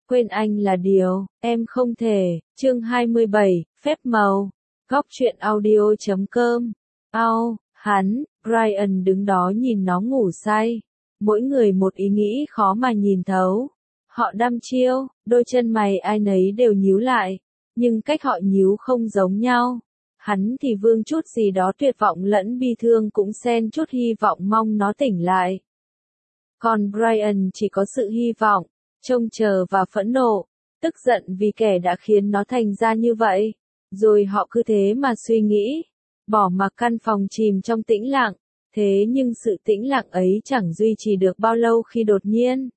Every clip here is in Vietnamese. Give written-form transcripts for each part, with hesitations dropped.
Quên anh là điều, em không thể. Chương 27, phép màu. Góc truyện audio.com. Hắn, Brian đứng đó nhìn nó ngủ say. Mỗi người một ý nghĩ khó mà nhìn thấu. Họ đăm chiêu, đôi chân mày ai nấy đều nhíu lại. Nhưng cách họ nhíu không giống nhau. Hắn thì vương chút gì đó tuyệt vọng lẫn bi thương cũng xen chút hy vọng mong nó tỉnh lại. Còn Brian chỉ có sự hy vọng, trông chờ và phẫn nộ, tức giận vì kẻ đã khiến nó thành ra như vậy. Rồi họ cứ thế mà suy nghĩ, bỏ mặc căn phòng chìm trong tĩnh lặng. Thế nhưng sự tĩnh lặng ấy chẳng duy trì được bao lâu khi đột nhiên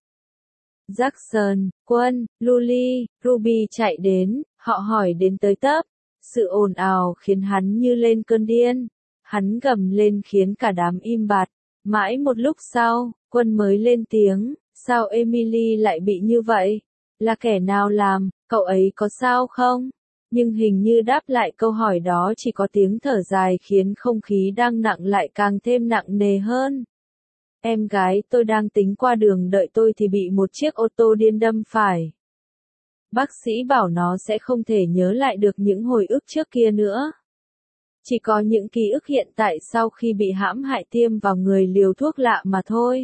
Jackson, Quân, Luli, Ruby chạy đến, họ hỏi đến tới tấp. Sự ồn ào khiến hắn như lên cơn điên. Hắn gầm lên khiến cả đám im bặt. Mãi một lúc sau, Quân mới lên tiếng, sao Emily lại bị như vậy? Là kẻ nào làm, cậu ấy có sao không? Nhưng hình như đáp lại câu hỏi đó chỉ có tiếng thở dài khiến không khí đang nặng lại càng thêm nặng nề hơn. Em gái tôi đang tính qua đường đợi tôi thì bị một chiếc ô tô điên đâm phải. Bác sĩ bảo nó sẽ không thể nhớ lại được những hồi ức trước kia nữa. Chỉ có những ký ức hiện tại sau khi bị hãm hại tiêm vào người liều thuốc lạ mà thôi.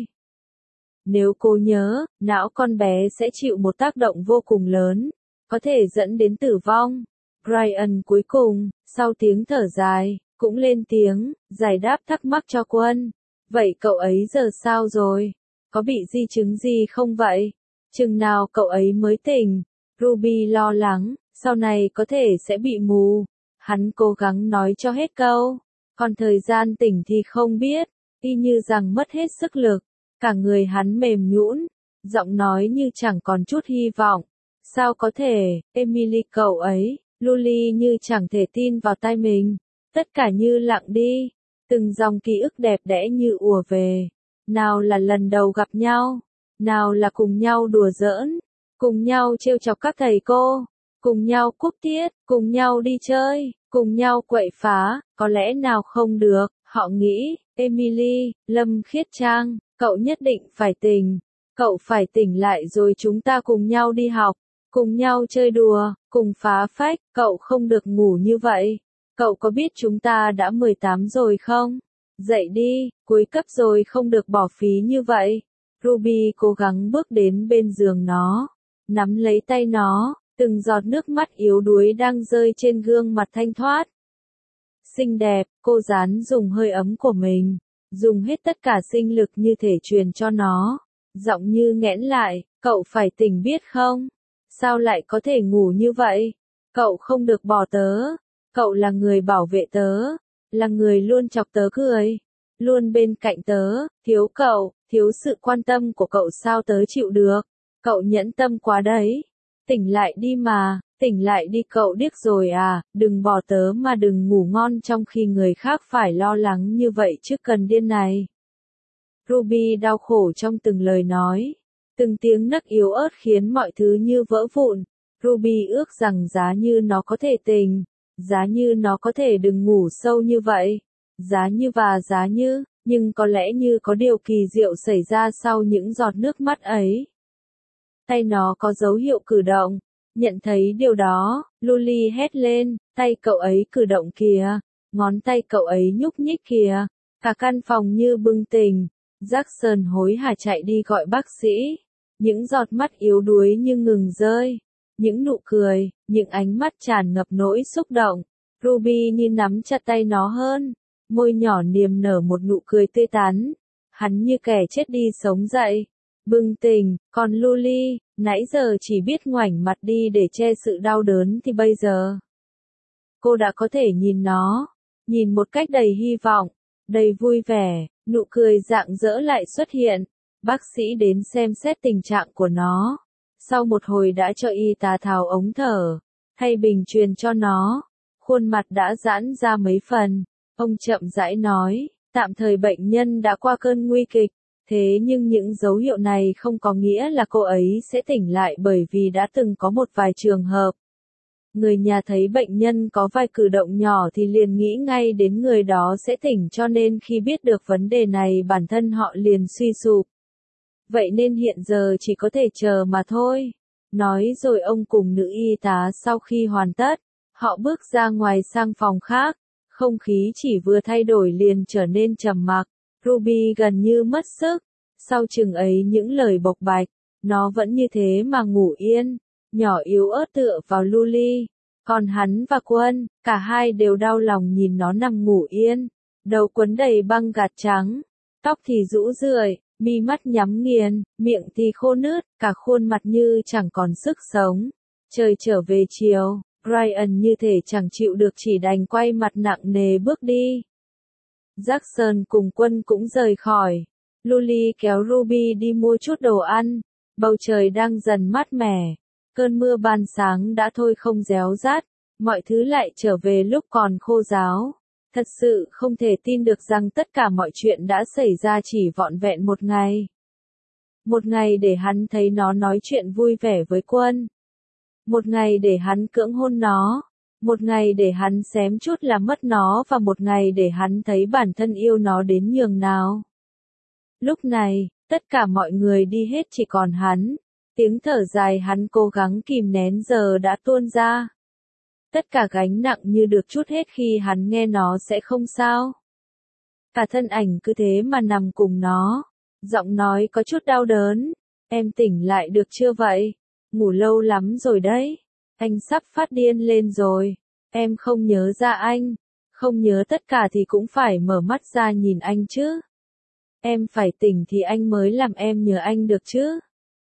Nếu cô nhớ, não con bé sẽ chịu một tác động vô cùng lớn, có thể dẫn đến tử vong. Brian cuối cùng, sau tiếng thở dài, cũng lên tiếng, giải đáp thắc mắc cho Quân. Vậy cậu ấy giờ sao rồi? Có bị di chứng gì không vậy? Chừng nào cậu ấy mới tỉnh? Ruby lo lắng, sau này có thể sẽ bị mù. Hắn cố gắng nói cho hết câu. Còn thời gian tỉnh thì không biết, y như rằng mất hết sức lực. Cả người hắn mềm nhũn, giọng nói như chẳng còn chút hy vọng. Sao có thể, Emily cậu ấy, Luli như chẳng thể tin vào tai mình. Tất cả như lặng đi, từng dòng ký ức đẹp đẽ như ùa về. Nào là lần đầu gặp nhau, nào là cùng nhau đùa giỡn, cùng nhau trêu chọc các thầy cô, cùng nhau cúp tiết, cùng nhau đi chơi, cùng nhau quậy phá, có lẽ nào không được, họ nghĩ, Emily, Lâm Khiết Trang, cậu nhất định phải tỉnh, cậu phải tỉnh lại rồi chúng ta cùng nhau đi học, cùng nhau chơi đùa, cùng phá phách, cậu không được ngủ như vậy, cậu có biết chúng ta đã 18 rồi không? Dậy đi, cuối cấp rồi không được bỏ phí như vậy. Ruby cố gắng bước đến bên giường nó, nắm lấy tay nó, từng giọt nước mắt yếu đuối đang rơi trên gương mặt thanh thoát. Xinh đẹp, cô Gián dùng hơi ấm của mình, dùng hết tất cả sinh lực như thể truyền cho nó, giọng như nghẽn lại, cậu phải tỉnh biết không? Sao lại có thể ngủ như vậy? Cậu không được bỏ tớ, cậu là người bảo vệ tớ, là người luôn chọc tớ cười, luôn bên cạnh tớ, thiếu cậu, thiếu sự quan tâm của cậu sao tớ chịu được, cậu nhẫn tâm quá đấy, tỉnh lại đi mà, tỉnh lại đi cậu điếc rồi à, đừng bỏ tớ mà đừng ngủ ngon trong khi người khác phải lo lắng như vậy chứ cần điên này. Ruby đau khổ trong từng lời nói, từng tiếng nấc yếu ớt khiến mọi thứ như vỡ vụn, Ruby ước rằng giá như nó có thể tỉnh, giá như nó có thể đừng ngủ sâu như vậy, giá như, nhưng có lẽ như có điều kỳ diệu xảy ra sau những giọt nước mắt ấy. Tay nó có dấu hiệu cử động, nhận thấy điều đó, Luli hét lên, tay cậu ấy cử động kìa, ngón tay cậu ấy nhúc nhích kìa, cả căn phòng như bừng tỉnh. Jackson hối hả chạy đi gọi bác sĩ, những giọt mắt yếu đuối như ngừng rơi, những nụ cười, những ánh mắt tràn ngập nỗi xúc động. Ruby như nắm chặt tay nó hơn, môi nhỏ niềm nở một nụ cười tươi tắn. Hắn như kẻ chết đi sống dậy, bừng tỉnh, còn Luli, nãy giờ chỉ biết ngoảnh mặt đi để che sự đau đớn thì bây giờ cô đã có thể nhìn nó, nhìn một cách đầy hy vọng, đầy vui vẻ, nụ cười rạng rỡ lại xuất hiện. Bác sĩ đến xem xét tình trạng của nó. Sau một hồi đã cho y tá tháo ống thở, thay bình truyền cho nó. Khuôn mặt đã giãn ra mấy phần. Ông chậm rãi nói, tạm thời bệnh nhân đã qua cơn nguy kịch. Thế nhưng những dấu hiệu này không có nghĩa là cô ấy sẽ tỉnh lại bởi vì đã từng có một vài trường hợp. Người nhà thấy bệnh nhân có vài cử động nhỏ thì liền nghĩ ngay đến người đó sẽ tỉnh cho nên khi biết được vấn đề này bản thân họ liền suy sụp. Vậy nên hiện giờ chỉ có thể chờ mà thôi. Nói rồi ông cùng nữ y tá sau khi hoàn tất, họ bước ra ngoài sang phòng khác. Không khí chỉ vừa thay đổi liền trở nên trầm mặc. Ruby gần như mất sức. Sau chừng ấy những lời bộc bạch, nó vẫn như thế mà ngủ yên, nhỏ yếu ớt tựa vào Luli. Còn hắn và Quân, cả hai đều đau lòng nhìn nó nằm ngủ yên, đầu quấn đầy băng gạc trắng, tóc thì rũ rượi, mi mắt nhắm nghiền, miệng thì khô nứt, cả khuôn mặt như chẳng còn sức sống. Trời trở về chiều, Brian như thể chẳng chịu được chỉ đành quay mặt nặng nề bước đi. Jackson cùng Quân cũng rời khỏi. Luli kéo Ruby đi mua chút đồ ăn. Bầu trời đang dần mát mẻ. Cơn mưa ban sáng đã thôi không réo rát. Mọi thứ lại trở về lúc còn khô ráo. Thật sự không thể tin được rằng tất cả mọi chuyện đã xảy ra chỉ vỏn vẹn một ngày. Một ngày để hắn thấy nó nói chuyện vui vẻ với Quân. Một ngày để hắn cưỡng hôn nó. Một ngày để hắn xém chút là mất nó và một ngày để hắn thấy bản thân yêu nó đến nhường nào. Lúc này, tất cả mọi người đi hết chỉ còn hắn. Tiếng thở dài hắn cố gắng kìm nén giờ đã tuôn ra. Tất cả gánh nặng như được trút hết khi hắn nghe nó sẽ không sao. Cả thân ảnh cứ thế mà nằm cùng nó. Giọng nói có chút đau đớn. Em tỉnh lại được chưa vậy? Ngủ lâu lắm rồi đấy. Anh sắp phát điên lên rồi. Em không nhớ ra anh. Không nhớ tất cả thì cũng phải mở mắt ra nhìn anh chứ. Em phải tỉnh thì anh mới làm em nhớ anh được chứ.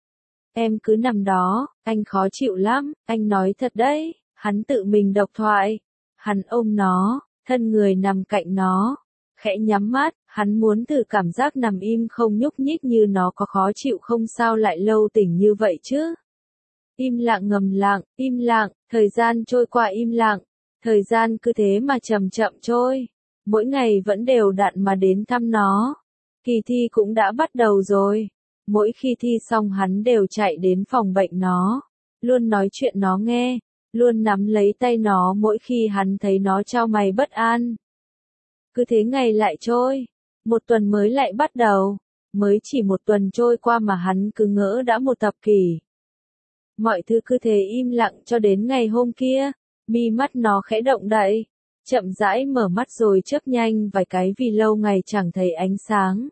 Em cứ nằm đó, anh khó chịu lắm, anh nói thật đấy. Hắn tự mình độc thoại. Hắn ôm nó, thân người nằm cạnh nó. Khẽ nhắm mắt, hắn muốn thử cảm giác nằm im không nhúc nhích như nó có khó chịu không sao lại lâu tỉnh như vậy chứ. Im lặng ngầm lặng, im lặng, thời gian trôi qua im lặng. Thời gian cứ thế mà chậm chậm trôi. Mỗi ngày vẫn đều đặn mà đến thăm nó. Kỳ thi cũng đã bắt đầu rồi. Mỗi khi thi xong hắn đều chạy đến phòng bệnh nó. Luôn nói chuyện nó nghe. Luôn nắm lấy tay nó mỗi khi hắn thấy nó chau mày bất an. Cứ thế ngày lại trôi. Một tuần mới lại bắt đầu. Mới chỉ một tuần trôi qua mà hắn cứ ngỡ đã một thập kỷ. Mọi thứ cứ thế im lặng cho đến ngày hôm kia. Mi mắt nó khẽ động đậy. Chậm rãi mở mắt rồi chớp nhanh vài cái vì lâu ngày chẳng thấy ánh sáng.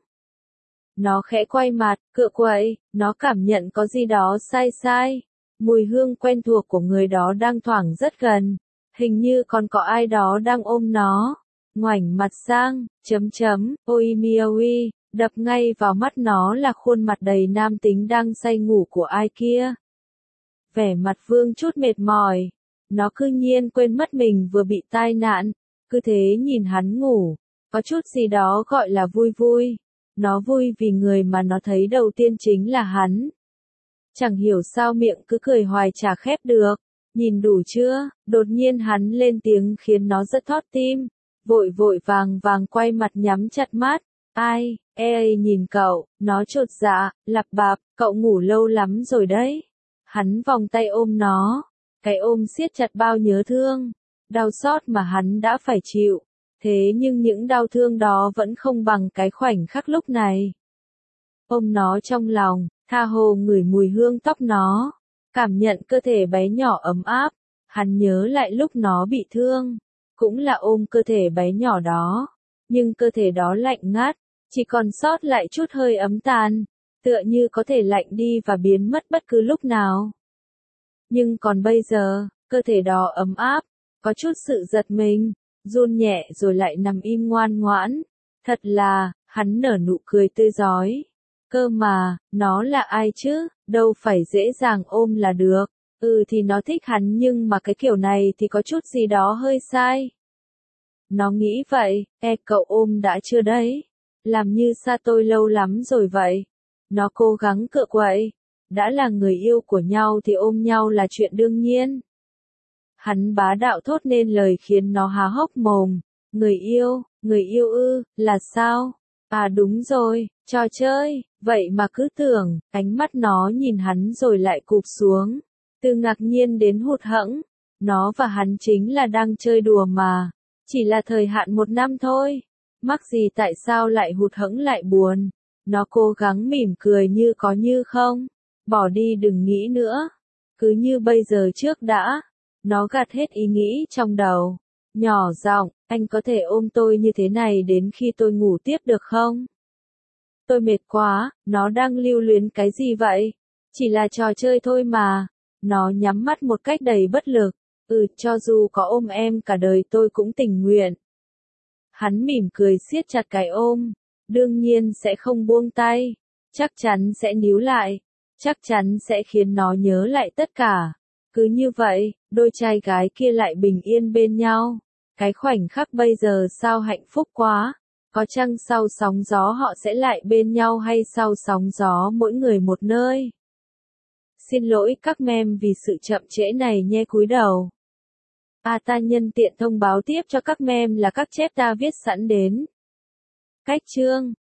Nó khẽ quay mặt, cựa quậy, nó cảm nhận có gì đó sai sai. Mùi hương quen thuộc của người đó đang thoảng rất gần. Hình như còn có ai đó đang ôm nó. Ngoảnh mặt sang, ôi miaui, đập ngay vào mắt nó là khuôn mặt đầy nam tính đang say ngủ của ai kia. Vẻ mặt Vương chút mệt mỏi. Nó cư nhiên quên mất mình vừa bị tai nạn. Cứ thế nhìn hắn ngủ. Có chút gì đó gọi là vui vui. Nó vui vì người mà nó thấy đầu tiên chính là hắn. Chẳng hiểu sao miệng cứ cười hoài chả khép được. Nhìn đủ chưa? Đột nhiên hắn lên tiếng khiến nó rất thót tim. Vội vội vàng vàng quay mặt nhắm chặt mắt. Ai, nhìn cậu, nó chột dạ, lặp bạp, cậu ngủ lâu lắm rồi đấy. Hắn vòng tay ôm nó. Cái ôm siết chặt bao nhớ thương. Đau xót mà hắn đã phải chịu. Thế nhưng những đau thương đó vẫn không bằng cái khoảnh khắc lúc này. Ôm nó trong lòng, tha hồ ngửi mùi hương tóc nó. Cảm nhận cơ thể bé nhỏ ấm áp. Hắn nhớ lại lúc nó bị thương. Cũng là ôm cơ thể bé nhỏ đó. Nhưng cơ thể đó lạnh ngắt. Chỉ còn sót lại chút hơi ấm tàn. Tựa như có thể lạnh đi và biến mất bất cứ lúc nào. Nhưng còn bây giờ, cơ thể đó ấm áp. Có chút sự giật mình. Run nhẹ rồi lại nằm im ngoan ngoãn. Thật là, hắn nở nụ cười tươi rói. Cơ mà, nó là ai chứ, đâu phải dễ dàng ôm là được. Thì nó thích hắn nhưng mà cái kiểu này thì có chút gì đó hơi sai. Nó nghĩ vậy, cậu ôm đã chưa đấy? Làm như xa tôi lâu lắm rồi vậy. Nó cố gắng cựa quậy. Đã là người yêu của nhau thì ôm nhau là chuyện đương nhiên. Hắn bá đạo thốt nên lời khiến nó há hốc mồm. Người yêu là sao? À đúng rồi, trò chơi, vậy mà cứ tưởng, ánh mắt nó nhìn hắn rồi lại cụp xuống. Từ ngạc nhiên đến hụt hẫng, nó và hắn chính là đang chơi đùa mà. Chỉ là thời hạn 1 năm thôi. Mắc gì tại sao lại hụt hẫng lại buồn. Nó cố gắng mỉm cười như có như không. Bỏ đi đừng nghĩ nữa. cứ như bây giờ trước đã. Nó gạt hết ý nghĩ trong đầu. Nhỏ giọng, anh có thể ôm tôi như thế này đến khi tôi ngủ tiếp được không? Tôi mệt quá, nó đang lưu luyến cái gì vậy? Chỉ là trò chơi thôi mà. Nó nhắm mắt một cách đầy bất lực. Cho dù có ôm em cả đời tôi cũng tình nguyện. Hắn mỉm cười siết chặt cái ôm. Đương nhiên sẽ không buông tay. Chắc chắn sẽ níu lại. Chắc chắn sẽ khiến nó nhớ lại tất cả. Cứ như vậy, đôi trai gái kia lại bình yên bên nhau. Cái khoảnh khắc bây giờ sao hạnh phúc quá. Có chăng sau sóng gió họ sẽ lại bên nhau hay sau sóng gió mỗi người một nơi? Xin lỗi các mem vì sự chậm trễ này nhé, cúi đầu. Ta nhân tiện thông báo tiếp cho các mem là các chép ta viết sẵn đến. Cách chương